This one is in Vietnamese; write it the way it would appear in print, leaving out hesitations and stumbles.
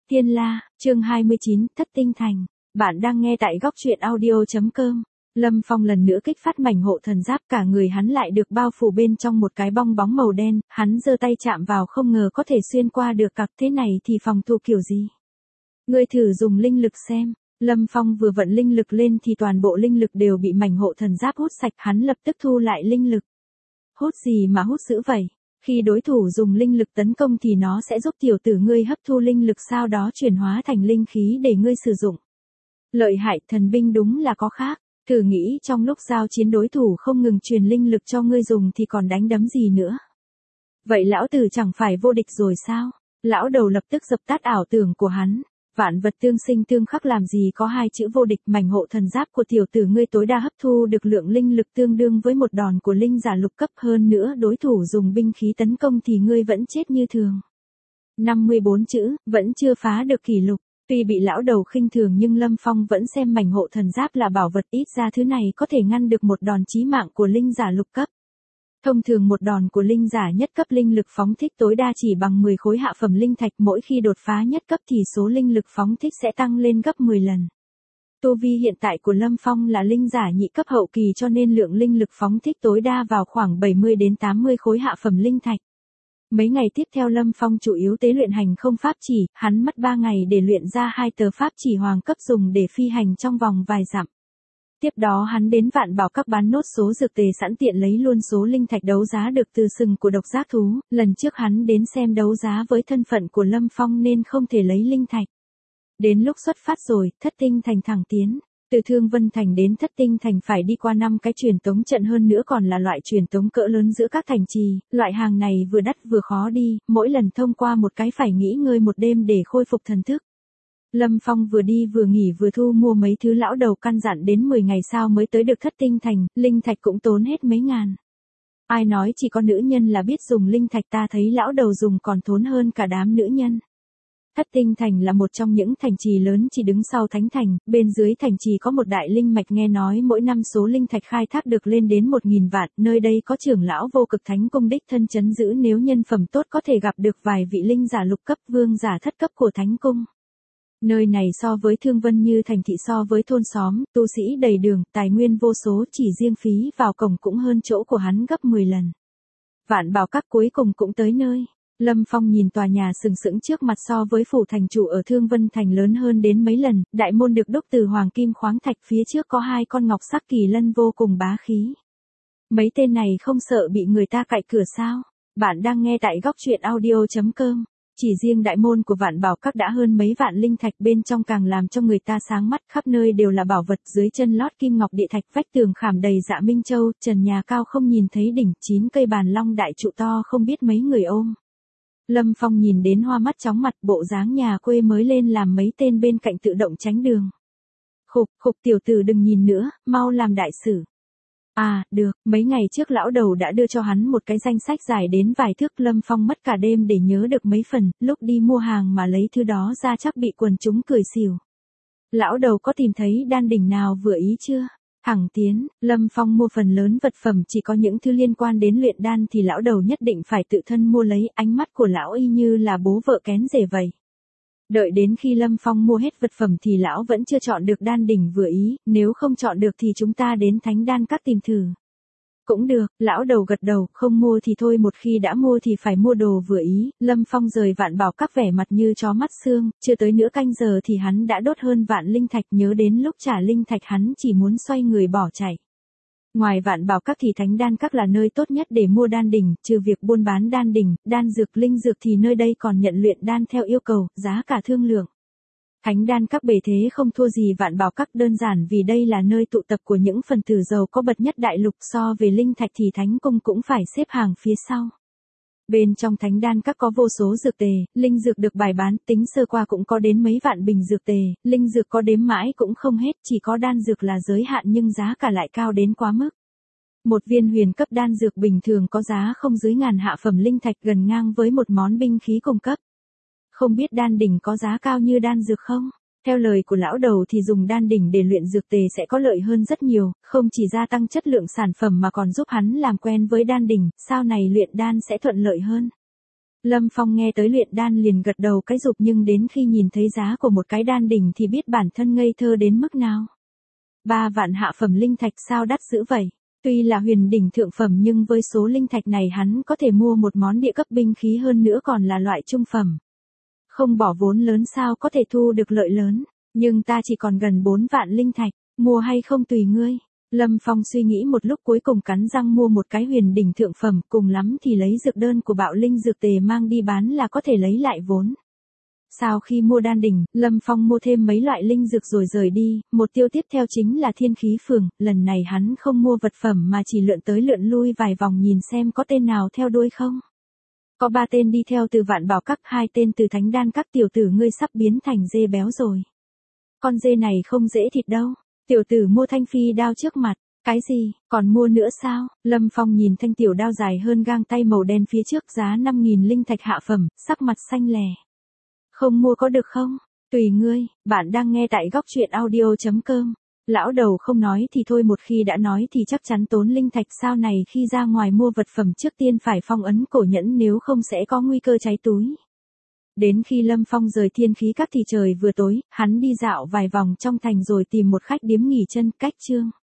Tiên La, chương 29, Thất Tinh Thành. Bạn đang nghe tại góc truyện audio.com. Lâm Phong lần nữa kích phát mảnh hộ thần giáp, cả người hắn lại được bao phủ bên trong một cái bong bóng màu đen, hắn giơ tay chạm vào không ngờ có thể xuyên qua được cặc, thế này thì phòng thủ kiểu gì? Ngươi thử dùng linh lực xem. Lâm Phong vừa vận linh lực lên thì toàn bộ linh lực đều bị mảnh hộ thần giáp hút sạch, hắn lập tức thu lại linh lực. Hút gì mà hút dữ vậy? Khi đối thủ dùng linh lực tấn công thì nó sẽ giúp tiểu tử ngươi hấp thu linh lực, sau đó chuyển hóa thành linh khí để ngươi sử dụng. Lợi hại, thần binh đúng là có khác. Thử nghĩ trong lúc giao chiến đối thủ không ngừng truyền linh lực cho ngươi dùng thì còn đánh đấm gì nữa. Vậy lão tử chẳng phải vô địch rồi sao? Lão đầu lập tức dập tắt ảo tưởng của hắn. Vạn vật tương sinh tương khắc, làm gì có hai chữ vô địch. Mảnh hộ thần giáp của tiểu tử ngươi tối đa hấp thu được lượng linh lực tương đương với một đòn của linh giả lục cấp, hơn nữa đối thủ dùng binh khí tấn công thì ngươi vẫn chết như thường. 54 chữ, vẫn chưa phá được kỷ lục. Tuy bị lão đầu khinh thường nhưng Lâm Phong vẫn xem mảnh hộ thần giáp là bảo vật, ít ra thứ này có thể ngăn được một đòn chí mạng của linh giả lục cấp. Thông thường một đòn của linh giả nhất cấp linh lực phóng thích tối đa chỉ bằng 10 khối hạ phẩm linh thạch, mỗi khi đột phá nhất cấp thì số linh lực phóng thích sẽ tăng lên gấp 10 lần. Tu vi hiện tại của Lâm Phong là linh giả nhị cấp hậu kỳ, cho nên lượng linh lực phóng thích tối đa vào khoảng 70 đến 80 khối hạ phẩm linh thạch. Mấy ngày tiếp theo Lâm Phong chủ yếu tế luyện hành không pháp chỉ, hắn mất 3 ngày để luyện ra 2 tờ pháp chỉ hoàng cấp dùng để phi hành trong vòng vài dặm. Tiếp đó hắn đến Vạn Bảo Các bán nốt số dược tề sẵn, tiện lấy luôn số linh thạch đấu giá được từ sừng của độc giác thú. Lần trước hắn đến xem đấu giá với thân phận của Lâm Phong nên không thể lấy linh thạch. Đến lúc xuất phát rồi, Thất Tinh Thành thẳng tiến. Từ Thương Vân Thành đến Thất Tinh Thành phải đi qua 5 cái truyền tống trận, hơn nữa còn là loại truyền tống cỡ lớn giữa các thành trì. Loại hàng này vừa đắt vừa khó đi, mỗi lần thông qua một cái phải nghỉ ngơi một đêm để khôi phục thần thức. Lâm Phong vừa đi vừa nghỉ vừa thu mua mấy thứ lão đầu căn dặn, đến 10 ngày sau mới tới được Thất Tinh Thành, linh thạch cũng tốn hết mấy ngàn. Ai nói chỉ có nữ nhân là biết dùng linh thạch, ta thấy lão đầu dùng còn tốn hơn cả đám nữ nhân. Thất Tinh Thành là một trong những thành trì lớn chỉ đứng sau Thánh Thành, bên dưới thành trì có một đại linh mạch, nghe nói mỗi năm số linh thạch khai thác được lên đến 1000 vạn, nơi đây có trưởng lão Vô Cực Thánh Cung đích thân trấn giữ, nếu nhân phẩm tốt có thể gặp được vài vị linh giả lục cấp, vương giả thất cấp của Thánh Cung. Nơi này so với Thương Vân như thành thị, so với thôn xóm, tu sĩ đầy đường, tài nguyên vô số, chỉ riêng phí vào cổng cũng hơn chỗ của hắn gấp 10 lần. Vạn Bảo Các cuối cùng cũng tới nơi. Lâm Phong nhìn tòa nhà sừng sững trước mặt, so với phủ thành chủ ở Thương Vân Thành lớn hơn đến mấy lần, đại môn được đúc từ hoàng kim khoáng thạch, phía trước có 2 con ngọc sắc kỳ lân vô cùng bá khí. Mấy tên này không sợ bị người ta cạy cửa sao? Bạn đang nghe tại góc truyện audio.com. Chỉ riêng đại môn của Vạn Bảo Các đã hơn mấy vạn linh thạch, bên trong càng làm cho người ta sáng mắt, khắp nơi đều là bảo vật, dưới chân lót kim ngọc địa thạch, vách tường khảm đầy dạ minh châu, trần nhà cao không nhìn thấy đỉnh, 9 cây bàn long đại trụ to không biết mấy người ôm. Lâm Phong nhìn đến hoa mắt chóng mặt, bộ dáng nhà quê mới lên làm mấy tên bên cạnh tự động tránh đường. Khục tiểu tử đừng nhìn nữa, mau làm đại sử. À, được, mấy ngày trước lão đầu đã đưa cho hắn một cái danh sách dài đến vài thước, Lâm Phong mất cả đêm để nhớ được mấy phần, lúc đi mua hàng mà lấy thứ đó ra chắc bị quần chúng cười xỉu. Lão đầu có tìm thấy đan đỉnh nào vừa ý chưa? Thẳng tiến, Lâm Phong mua phần lớn vật phẩm, chỉ có những thứ liên quan đến luyện đan thì lão đầu nhất định phải tự thân mua lấy, ánh mắt của lão y như là bố vợ kén rể vậy. Đợi đến khi Lâm Phong mua hết vật phẩm thì lão vẫn chưa chọn được đan đỉnh vừa ý, nếu không chọn được thì chúng ta đến Thánh Đan Các tìm thử. Cũng được, lão đầu gật đầu, không mua thì thôi, một khi đã mua thì phải mua đồ vừa ý. Lâm Phong rời Vạn Bảo Các vẻ mặt như chó mắt xương, chưa tới nửa canh giờ thì hắn đã đốt hơn vạn linh thạch, nhớ đến lúc trả linh thạch hắn chỉ muốn xoay người bỏ chạy. Ngoài Vạn Bảo Các thì Thánh Đan Các là nơi tốt nhất để mua đan đỉnh, trừ việc buôn bán đan đỉnh, đan dược, linh dược thì nơi đây còn nhận luyện đan theo yêu cầu, giá cả thương lượng. Thánh Đan Các bề thế không thua gì Vạn Bảo Các, đơn giản vì đây là nơi tụ tập của những phần tử giàu có bậc nhất đại lục, so về linh thạch thì Thánh Cung cũng phải xếp hàng phía sau. Bên trong Thánh Đan Các có vô số dược tề, linh dược được bày bán, tính sơ qua cũng có đến mấy vạn bình dược tề, linh dược có đếm mãi cũng không hết, chỉ có đan dược là giới hạn nhưng giá cả lại cao đến quá mức. Một viên huyền cấp đan dược bình thường có giá không dưới ngàn hạ phẩm linh thạch, gần ngang với một món binh khí cung cấp. Không biết đan đỉnh có giá cao như đan dược không? Theo lời của lão đầu thì dùng đan đỉnh để luyện dược tề sẽ có lợi hơn rất nhiều, không chỉ gia tăng chất lượng sản phẩm mà còn giúp hắn làm quen với đan đỉnh, sau này luyện đan sẽ thuận lợi hơn. Lâm Phong nghe tới luyện đan liền gật đầu cái rụp, nhưng đến khi nhìn thấy giá của một cái đan đỉnh thì biết bản thân ngây thơ đến mức nào. 3 vạn hạ phẩm linh thạch sao đắt dữ vậy? Tuy là huyền đỉnh thượng phẩm nhưng với số linh thạch này hắn có thể mua một món địa cấp binh khí, hơn nữa còn là loại trung phẩm. Không bỏ vốn lớn sao có thể thu được lợi lớn, nhưng ta chỉ còn gần 4 vạn linh thạch, mua hay không tùy ngươi. Lâm Phong suy nghĩ một lúc cuối cùng cắn răng mua một cái huyền đỉnh thượng phẩm, cùng lắm thì lấy dược đơn của Bạo Linh dược tề mang đi bán là có thể lấy lại vốn. Sau khi mua đan đỉnh, Lâm Phong mua thêm mấy loại linh dược rồi rời đi, mục tiêu tiếp theo chính là Thiên Khí Phường, lần này hắn không mua vật phẩm mà chỉ lượn tới lượn lui vài vòng nhìn xem có tên nào theo đuôi không. Có 3 tên đi theo từ Vạn Bảo Các, 2 tên từ Thánh Đan Các. Tiểu tử ngươi sắp biến thành dê béo rồi. Con dê này không dễ thịt đâu. Tiểu tử mua thanh phi đao trước mặt. Cái gì, còn mua nữa sao? Lâm Phong nhìn thanh tiểu đao dài hơn gang tay màu đen phía trước giá 5.000 linh thạch hạ phẩm, sắc mặt xanh lè. Không mua có được không? Tùy ngươi, bạn đang nghe tại góc truyện audio.com. Lão đầu không nói thì thôi, một khi đã nói thì chắc chắn tốn linh thạch, sau này khi ra ngoài mua vật phẩm trước tiên phải phong ấn cổ nhẫn, nếu không sẽ có nguy cơ cháy túi. Đến khi Lâm Phong rời Thiên Khí Các thì trời vừa tối, hắn đi dạo vài vòng trong thành rồi tìm một khách điếm nghỉ chân. Cách chương